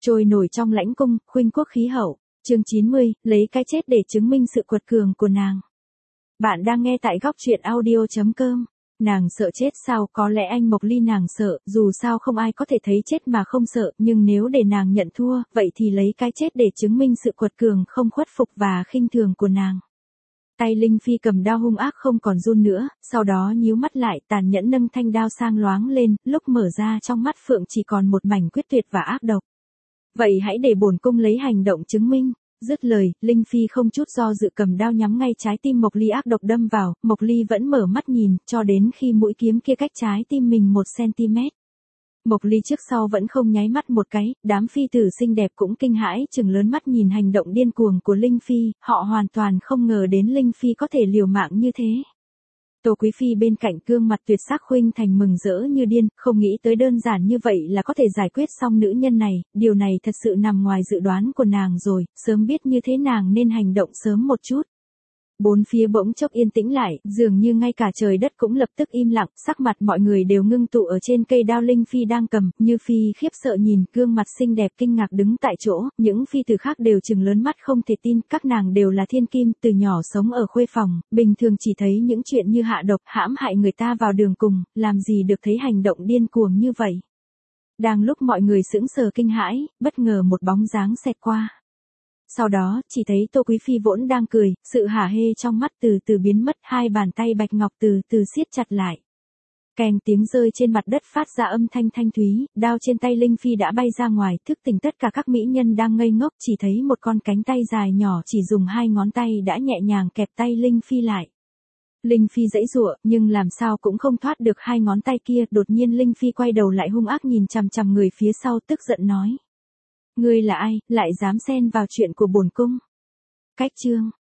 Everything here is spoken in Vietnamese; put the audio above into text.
Trôi nổi trong lãnh cung, khuynh quốc khí hậu. Chương 90, lấy cái chết để chứng minh sự quật cường của nàng. Bạn đang nghe tại góc truyện audio.com. Nàng sợ chết sao? Có lẽ anh Mộc Ly nàng sợ, dù sao không ai có thể thấy chết mà không sợ, nhưng nếu để nàng nhận thua, vậy thì lấy cái chết để chứng minh sự quật cường không khuất phục và khinh thường của nàng. Tay Linh Phi cầm đao hung ác không còn run nữa, sau đó nhíu mắt lại, tàn nhẫn nâng thanh đao sang loáng lên, lúc mở ra trong mắt Phượng chỉ còn một mảnh quyết tuyệt và ác độc. Vậy hãy để bổn cung lấy hành động chứng minh. Dứt lời, Linh Phi không chút do dự cầm đao nhắm ngay trái tim Mộc Ly ác độc đâm vào, Mộc Ly vẫn mở mắt nhìn, cho đến khi mũi kiếm kia cách trái tim mình 1 cm. Mộc Ly trước sau vẫn không nháy mắt một cái, đám phi tử xinh đẹp cũng kinh hãi chừng lớn mắt nhìn hành động điên cuồng của Linh Phi, họ hoàn toàn không ngờ đến Linh Phi có thể liều mạng như thế. Tô Quý Phi bên cạnh gương mặt tuyệt sắc khuynh thành mừng rỡ như điên, không nghĩ tới đơn giản như vậy là có thể giải quyết xong nữ nhân này, điều này thật sự nằm ngoài dự đoán của nàng rồi, sớm biết như thế nàng nên hành động sớm một chút. Bốn phía bỗng chốc yên tĩnh lại, dường như ngay cả trời đất cũng lập tức im lặng, sắc mặt mọi người đều ngưng tụ ở trên cây đao Linh Phi đang cầm, Như Phi khiếp sợ nhìn gương mặt xinh đẹp kinh ngạc đứng tại chỗ, những phi tử khác đều trừng lớn mắt không thể tin, các nàng đều là thiên kim, từ nhỏ sống ở khuê phòng, bình thường chỉ thấy những chuyện như hạ độc, hãm hại người ta vào đường cùng, làm gì được thấy hành động điên cuồng như vậy. Đang lúc mọi người sững sờ kinh hãi, bất ngờ một bóng dáng xẹt qua. Sau đó, chỉ thấy Tô Quý Phi vốn đang cười, sự hả hê trong mắt từ từ biến mất, hai bàn tay bạch ngọc từ từ siết chặt lại. Kèng tiếng rơi trên mặt đất phát ra âm thanh thanh thúy, đao trên tay Linh Phi đã bay ra ngoài, thức tỉnh tất cả các mỹ nhân đang ngây ngốc, chỉ thấy một con cánh tay dài nhỏ chỉ dùng 2 ngón tay đã nhẹ nhàng kẹp tay Linh Phi lại. Linh Phi giãy giụa, nhưng làm sao cũng không thoát được 2 ngón tay kia, đột nhiên Linh Phi quay đầu lại hung ác nhìn chằm chằm người phía sau tức giận nói. Ngươi là ai, lại dám xen vào chuyện của bổn cung? Cách chương